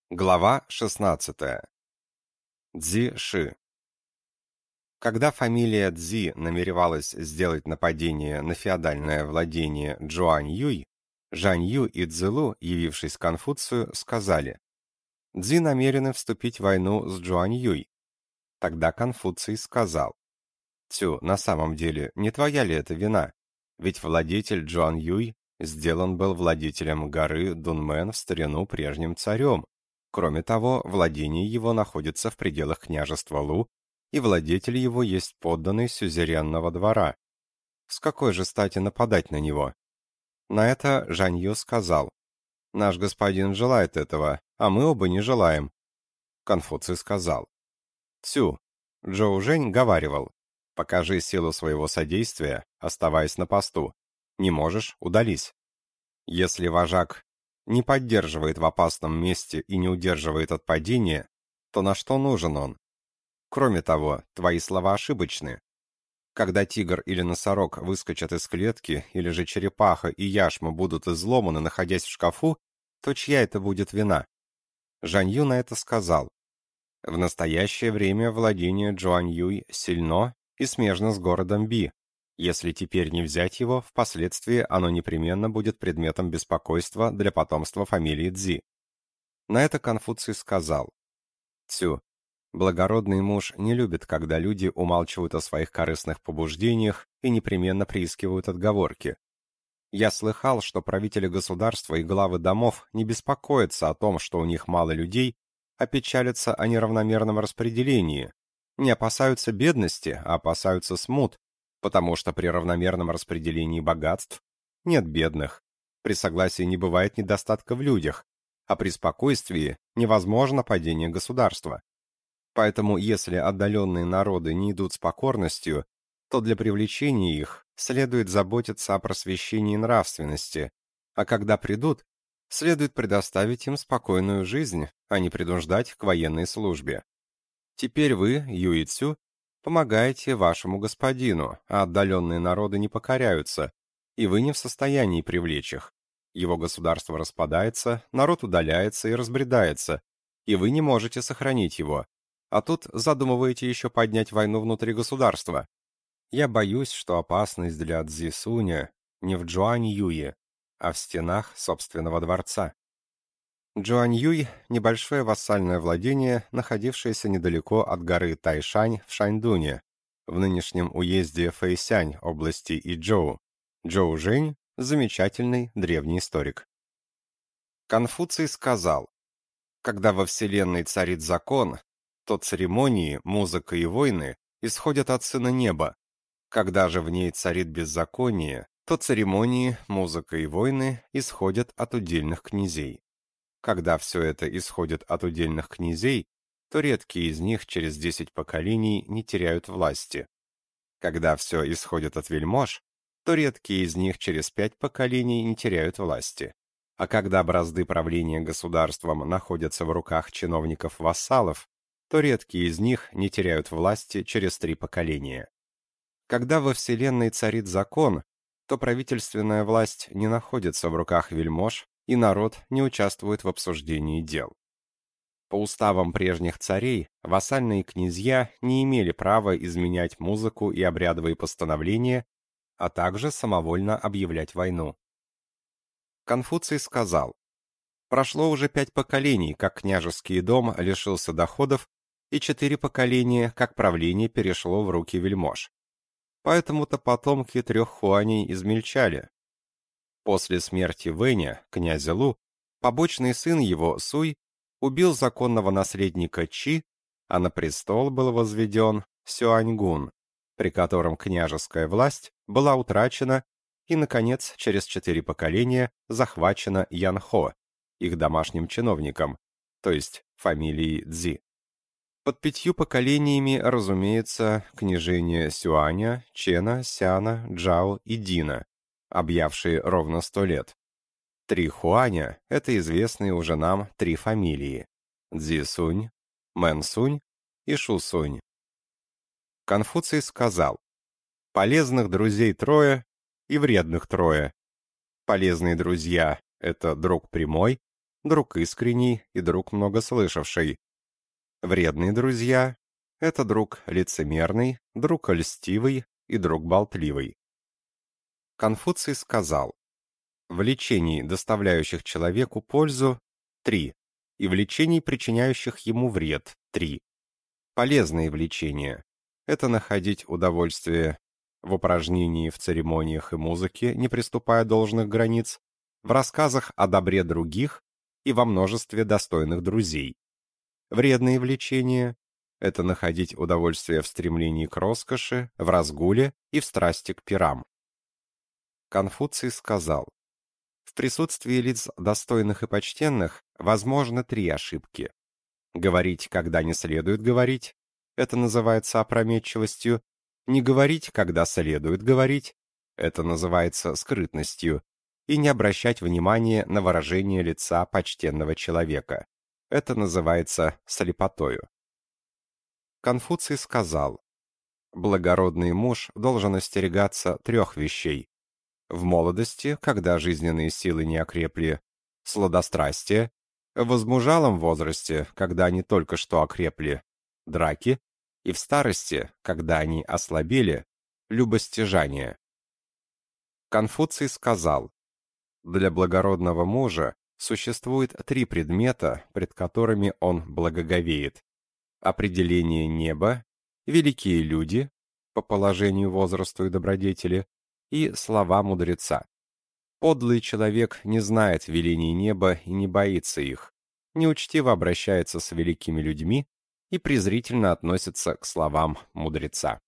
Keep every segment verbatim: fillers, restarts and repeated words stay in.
Глава шестнадцатая. Цзи Ши. Когда фамилия Цзи намеревалась сделать нападение на феодальное владение Джуань-Юй, Жань-Ю и Цзилу, явившись к Конфуцию, сказали: «Цзи намерены вступить в войну с Джуань-Юй». Тогда Конфуций сказал: «Цю, на самом деле, не твоя ли это вина? Ведь владетель Джуань-Юй сделан был владетелем горы Дунмэн в старину прежним царем. Кроме того, владение его находится в пределах княжества Лу, и владетель его есть подданный сюзеренного двора. С какой же стати нападать на него?» На это Жань-Ю сказал: «Наш господин желает этого, а мы оба не желаем». Конфуций сказал: «Цю, Джоу Жень говаривал: покажи силу своего содействия, оставаясь на посту. Не можешь — удались. Если вожак не поддерживает в опасном месте и не удерживает от падения, то на что нужен он? Кроме того, твои слова ошибочны. Когда тигр или носорог выскочат из клетки, или же черепаха и яшма будут изломаны, находясь в шкафу, то чья это будет вина?» Жань-Ю на это сказал: «В настоящее время владение Джуань-Юй сильно и смежно с городом Би. Если теперь не взять его, впоследствии оно непременно будет предметом беспокойства для потомства фамилии Цзи». На это Конфуций сказал: «Цю, благородный муж не любит, когда люди умалчивают о своих корыстных побуждениях и непременно приискивают отговорки. Я слыхал, что правители государства и главы домов не беспокоятся о том, что у них мало людей, а печалятся о неравномерном распределении, не опасаются бедности, а опасаются смут, потому что при равномерном распределении богатств нет бедных, при согласии не бывает недостатка в людях, а при спокойствии невозможно падение государства. Поэтому, если отдаленные народы не идут с покорностью, то для привлечения их следует заботиться о просвещении нравственности, а когда придут, следует предоставить им спокойную жизнь, а не принуждать к военной службе. Теперь вы, Юй Цю, помогаете вашему господину, а отдаленные народы не покоряются, и вы не в состоянии привлечь их. Его государство распадается, народ удаляется и разбредается, и вы не можете сохранить его. А тут задумываете еще поднять войну внутри государства. Я боюсь, что опасность для Цзи Суня не в Джуань-Юе, а в стенах собственного дворца». Джуань-Юй – небольшое вассальное владение, находившееся недалеко от горы Тайшань в Шаньдуне, в нынешнем уезде Фэйсянь области Иджоу. Джоу Жень – замечательный древний историк. Конфуций сказал: «Когда во Вселенной царит закон, то церемонии, музыка и войны исходят от Сына Неба. Когда же в ней царит беззаконие, то церемонии, музыка и войны исходят от удельных князей. Когда все это исходит от удельных князей, то редкие из них через десять поколений не теряют власти. Когда все исходит от вельмож, то редкие из них через пять поколений не теряют власти. А когда бразды правления государством находятся в руках чиновников-вассалов, то редкие из них не теряют власти через три поколения. Когда во Вселенной царит закон, то правительственная власть не находится в руках вельмож, и народ не участвует в обсуждении дел. По уставам прежних царей, вассальные князья не имели права изменять музыку и обрядовые постановления, а также самовольно объявлять войну». Конфуций сказал: «Прошло уже пять поколений, как княжеский дом лишился доходов, и четыре поколения, как правление перешло в руки вельмож. Поэтому-то потомки трех хуаней измельчали. После смерти Вэня, князя Лу, побочный сын его, Суй, убил законного наследника Чи, а на престол был возведен Сюаньгун, при котором княжеская власть была утрачена и, наконец, через четыре поколения захвачена Янхо, их домашним чиновником, то есть фамилией Цзи. Под пятью поколениями, разумеется, княжения Сюаня, Чена, Сяна, Джао и Дина, объявшие ровно сто лет. Три Хуаня – это известные уже нам три фамилии – Цзи-Сунь, Мэн-Сунь и Шу-Сунь. Конфуций сказал: «Полезных друзей трое и вредных трое. Полезные друзья – это друг прямой, друг искренний и друг многослышавший. Вредные друзья — это друг лицемерный, друг льстивый и друг болтливый. Конфуций сказал: влечений, доставляющих человеку пользу, три, и влечений, причиняющих ему вред, три. Полезные влечения — это находить удовольствие в упражнении в церемониях и музыке, не приступая должных границ, в рассказах о добре других и во множестве достойных друзей. Вредные влечения — это находить удовольствие в стремлении к роскоши, в разгуле и в страсти к пирам. Конфуций сказал: в присутствии лиц достойных и почтенных возможны три ошибки. Говорить, когда не следует говорить, это называется опрометчивостью. Не говорить, когда следует говорить, это называется скрытностью. И не обращать внимания на выражение лица почтенного человека. Это называется слепотою. Конфуций сказал: благородный муж должен остерегаться трех вещей. В молодости, когда жизненные силы не окрепли, сладострастие; в возмужалом возрасте, когда они только что окрепли, драки; и в старости, когда они ослабели, любостяжание. Конфуций сказал: для благородного мужа существует три предмета, пред которыми он благоговеет: определение неба, великие люди, по положению, возрасту и добродетели, и слова мудреца. Подлый человек не знает велений неба и не боится их, неучтиво обращается с великими людьми и презрительно относится к словам мудреца.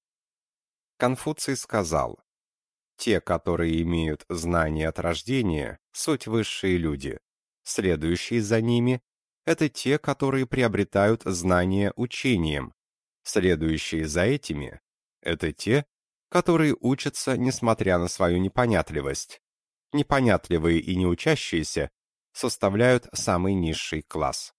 Конфуций сказал: те, которые имеют знания от рождения, суть высшие люди. Следующие за ними — это те, которые приобретают знания учением. Следующие за этими — это те, которые учатся, несмотря на свою непонятливость. Непонятливые и неучащиеся составляют самый низший класс.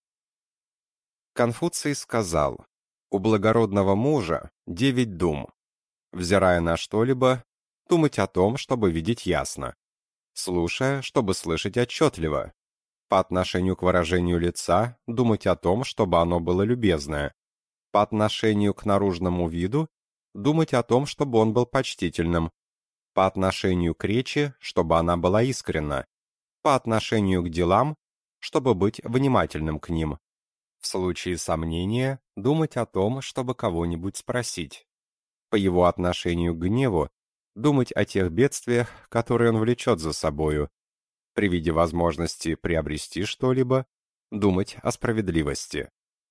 Конфуций сказал: у благородного мужа девять дум. Взирая на что-либо, думать о том, чтобы видеть ясно. Слушая, чтобы слышать отчетливо. По отношению к выражению лица, думать о том, чтобы оно было любезное. По отношению к наружному виду, думать о том, чтобы он был почтительным. По отношению к речи, чтобы она была искренна. По отношению к делам, чтобы быть внимательным к ним. В случае сомнения, думать о том, чтобы кого-нибудь спросить. По его отношению к гневу, думать о тех бедствиях, которые он влечет за собою. При виде возможности приобрести что-либо, думать о справедливости.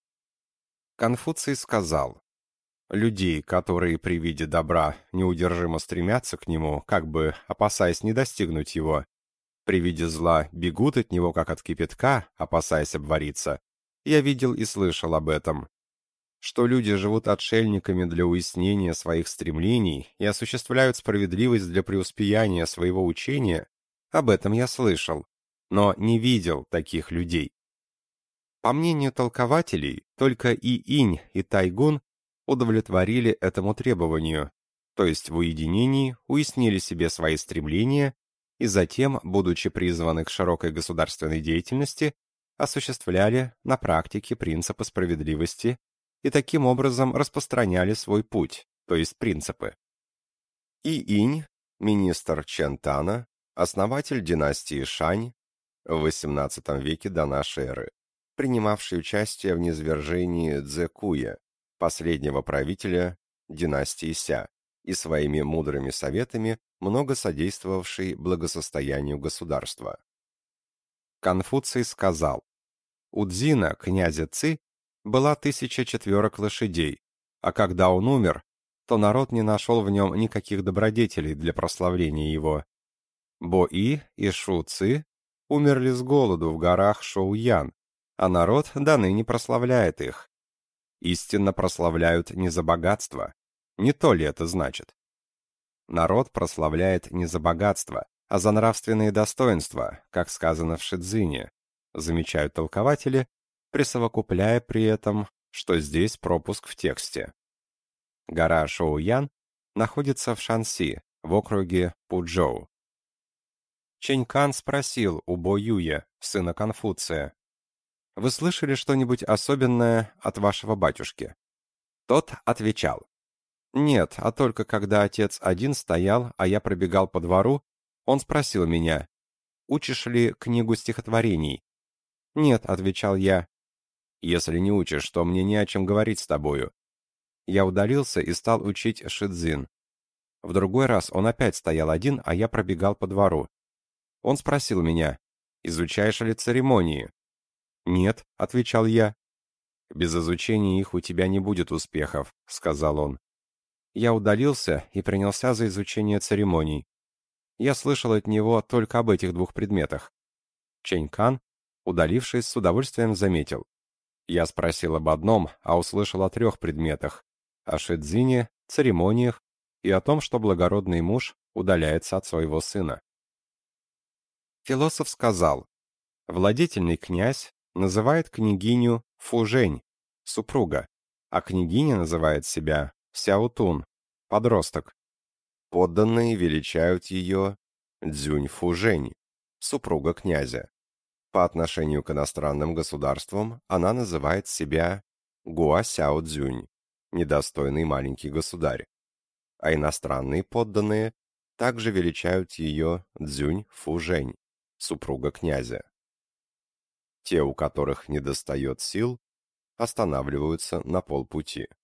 Конфуций сказал: людей, которые при виде добра неудержимо стремятся к нему, как бы опасаясь не достигнуть его, при виде зла бегут от него, как от кипятка, опасаясь обвариться, я видел и слышал об этом. Что люди живут отшельниками для уяснения своих стремлений и осуществляют справедливость для преуспеяния своего учения, об этом я слышал, но не видел таких людей. По мнению толкователей, только и Инь, и Тайгун удовлетворили этому требованию, то есть в уединении уяснили себе свои стремления и затем, будучи призваны к широкой государственной деятельности, осуществляли на практике принципы справедливости и таким образом распространяли свой путь, то есть принципы. И Инь, министр Чентана, основатель династии Шань в восемнадцатом веке до нашей эры, принимавший участие в низвержении Цзэкуя, последнего правителя династии Ся, и своими мудрыми советами много содействовавший благосостоянию государства. Конфуций сказал: у Цзина, князя Ци, была тысяча четверок лошадей, а когда он умер, то народ не нашел в нем никаких добродетелей для прославления его. Бо-И и Шу-Ци умерли с голоду в горах Шоу-Ян, а народ до ныне прославляет их. Истинно прославляют не за богатство. Не то ли это значит? Народ прославляет не за богатство, а за нравственные достоинства, как сказано в Шидзине, замечают толкователи, присовокупляя при этом, что здесь пропуск в тексте. Гора Шоу-Ян находится в Шанси, в округе Пуджоу. Чэнь Кан спросил у Бо Юя, сына Конфуция: «Вы слышали что-нибудь особенное от вашего батюшки?» Тот отвечал: «Нет, а только когда отец один стоял, а я пробегал по двору, он спросил меня: учишь ли книгу стихотворений?» «Нет», — отвечал я. «Если не учишь, то мне не о чем говорить с тобою». Я удалился и стал учить шидзин. В другой раз он опять стоял один, а я пробегал по двору. Он спросил меня: «Изучаешь ли церемонии?» «Нет», — отвечал я. «Без изучения их у тебя не будет успехов», — сказал он. Я удалился и принялся за изучение церемоний. Я слышал от него только об этих двух предметах. Чэнь Кан, удалившись, с удовольствием заметил: я спросил об одном, а услышал о трех предметах: о шидзине, церемониях и о том, что благородный муж удаляется от своего сына. Философ сказал: владетельный князь называет княгиню Фужень, супруга, а княгиня называет себя Сяотун, подросток. Подданные величают ее Цзюнь Фужень, супруга князя. По отношению к иностранным государствам она называет себя Гуа Сяо Цзюнь, недостойный маленький государь. А иностранные подданные также величают ее Цзюнь Фужень, супруга князя. Те, у которых недостает сил, останавливаются на полпути.